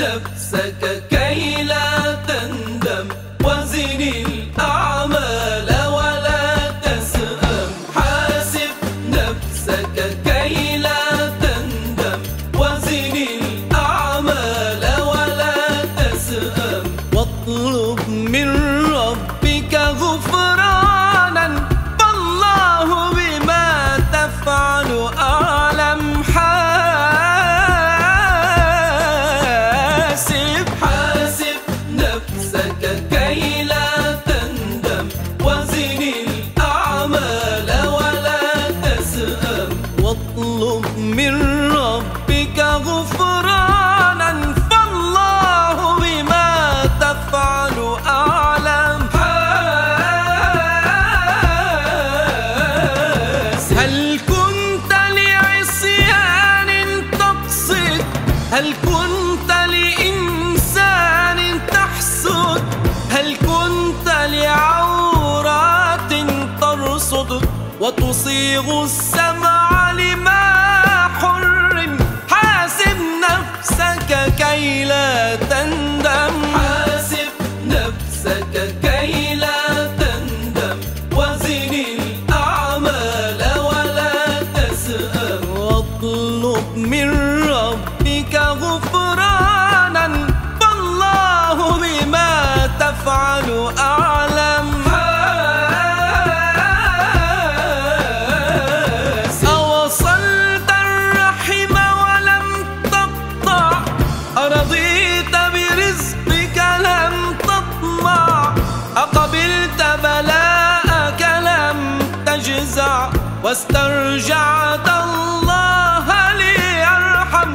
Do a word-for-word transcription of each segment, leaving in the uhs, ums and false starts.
نفسك كي لا تندم، وزن الأعمال ولا تسأم. حاسب نفسك كي لا تندم، وزن الأعمال ولا تسأم. واطلب من ربك غفرانا، فالله بما تفعل أعلم. حاسب حاسب نفسك كي لا تندم، وزن الأعمال ولا تسأم. واطلب من ربك غفرانا، فالله بما تفعل أعلم. هل كنت لعصيان تقصد؟ هل كنت لإنسان تحسد؟ هل كنت لعورات ترصد؟ وتصيغ السمع لما حرم. حاسب نفسك كي لا تندم، حاسب نفسك كي لا تندم، وزن الأعمال ولا تسأم. واطلب من ربك غفرانا، فالله بما تفعل أعلم. أوصلت الرحم ولم تقطع، أرضيت برزقك لم تطمع، أقبلت بلاءك لم تجزع، واسترجعت الله ليرحم.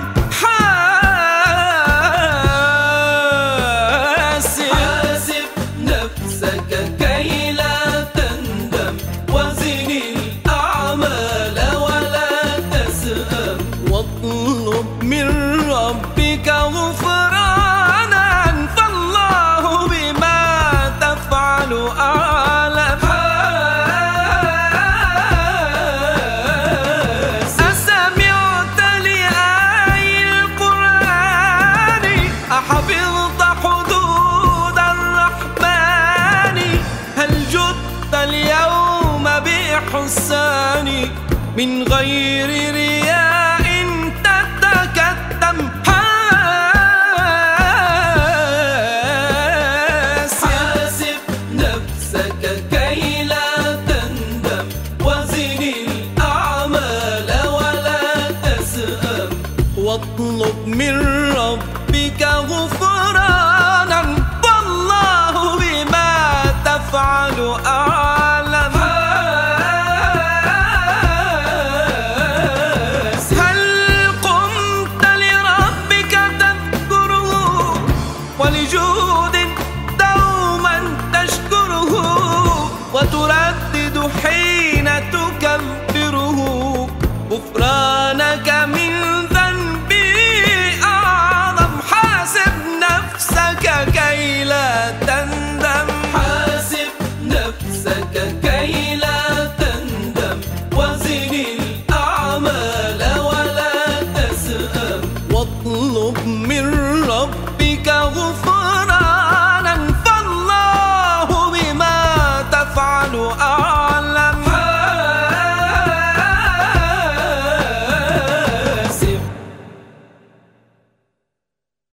حاسب حاسب نفسك كي لا تندم، وزن الأعمال ولا تسأم. واطلب من ربك غفرانا، فالله بما تفعل أعلم. أسمعت لآي القرآن؟ أحفظت حدود الرحمن؟ هل جدت اليوم بإحسان من غير رياء تتكتم؟ حاسب نفسك كي لا تندم، وزن الأعمال ولا تسأم. واطلب من ربك غفرانا، والله بما تفعل أعلم. هل قمت لربك تذكره، ولجود دوما تشكره، وتردد حين تكبره غفرانك من ذنبي أعظم. حاسب نفسك كي لا تندم، حاسب نفسك كي لا تندم، وزن الأعمال ولا تسأم. واطلب